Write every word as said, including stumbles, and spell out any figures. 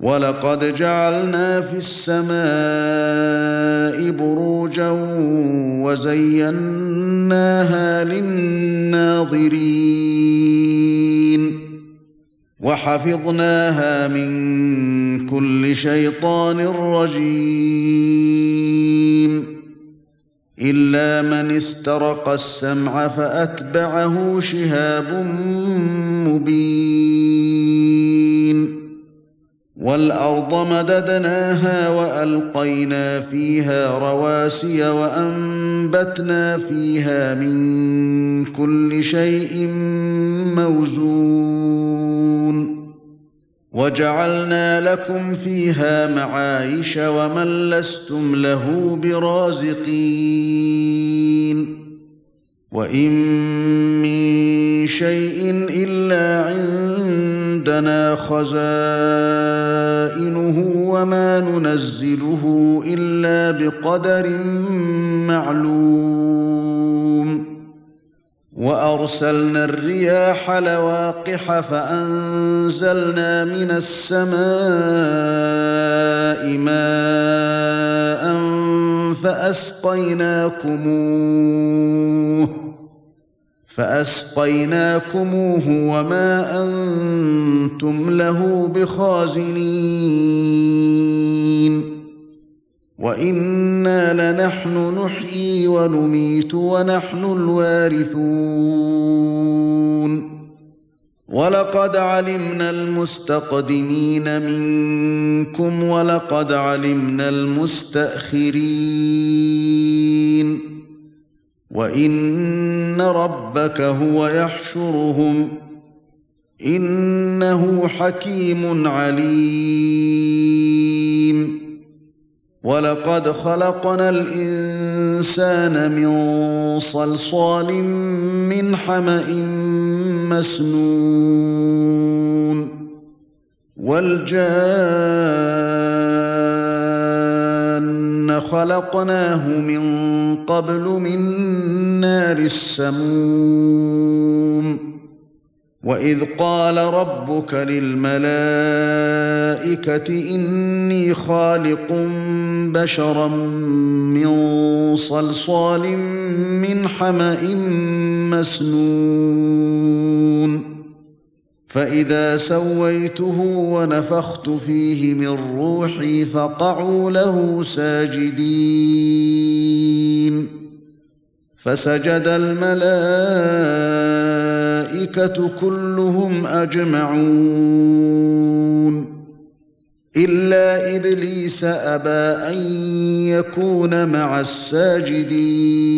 وَلَقَدْ جَعَلْنَا فِي السَّمَاءِ بُرُوجًا وَزَيَّنَّاهَا لِلنَّاظِرِينَ وَحَفِظْنَاهَا مِنْ كُلِّ شَيْطَانٍ رَجِيمٍ إِلَّا مَنِ اسْتَرَقَ السَّمْعَ فَأَتْبَعَهُ شِهَابٌ مُبِينٌ وَالْأَرْضَ مَدَدْنَاهَا وَأَلْقَيْنَا فِيهَا رَوَاسِيَ وَأَنبَتْنَا فِيهَا مِنْ كُلِّ شَيْءٍ مَوْزُونٍ وَجَعَلْنَا لَكُمْ فِيهَا مَعَايِشَ وَمَن لَّسْتُمْ لَهُ بِرَازِقِينَ وَإِن مِّن شَيْءٍ إِلَّا عِندَنَا خَزَائِنُهُ وَمَا نُنَزِّلُهُ إِلَّا بِقَدَرٍ مَّعْلُومٍ وَأَرْسَلْنَا الرِّيَاحَ لَوَاقِحَ فَأَنزَلْنَا مِنَ السَّمَاءِ مَاءً فَأَسْقَيْنَاكُمُوهُ فَأَسْقَيْنَاكُمُوهُ وَمَا أَنْتُمْ لَهُ بِخَازِنِينَ وَإِنَّا لَنَحْنُ نُحْيِي وَنُمِيتُ وَنَحْنُ الْوَارِثُونَ وَلَقَدْ عَلِمْنَا الْمُسْتَقْدِمِينَ مِنكُمْ وَلَقَدْ عَلِمْنَا الْمُسْتَأْخِرِينَ وَإِنَّ رَبَّكَ هُوَ يَحْشُرُهُمْ إِنَّهُ حَكِيمٌ عَلِيمٌ وَلَقَدْ خَلَقْنَا الْإِنسَانَ مِنْ صَلْصَالٍ مِّنْ حَمَإٍ مَّسْنُونٍ وَالْجَانَّ خَلَقْنَاهُ مِنْ قَبْلُ مِنْ نَارِ السَّمُومِ وَإِذْ قَالَ رَبُّكَ لِلْمَلَائِكَةِ إِنِّي خَالِقٌ بَشَرًا مِّن صَلْصَالٍ مِّنْ حَمَإٍ مَّسْنُونٍ فَإِذَا سَوَّيْتُهُ وَنَفَخْتُ فِيهِ مِنْ رُوحِي فَقَعُوا لَهُ سَاجِدِينَ فَسَجَدَ الْمَلَائِكَةُ كُلُّهُمْ أَجْمَعُونَ إِلَّا إِبْلِيسَ أَبَى أَن يَكُونَ مَعَ السَّاجِدِينَ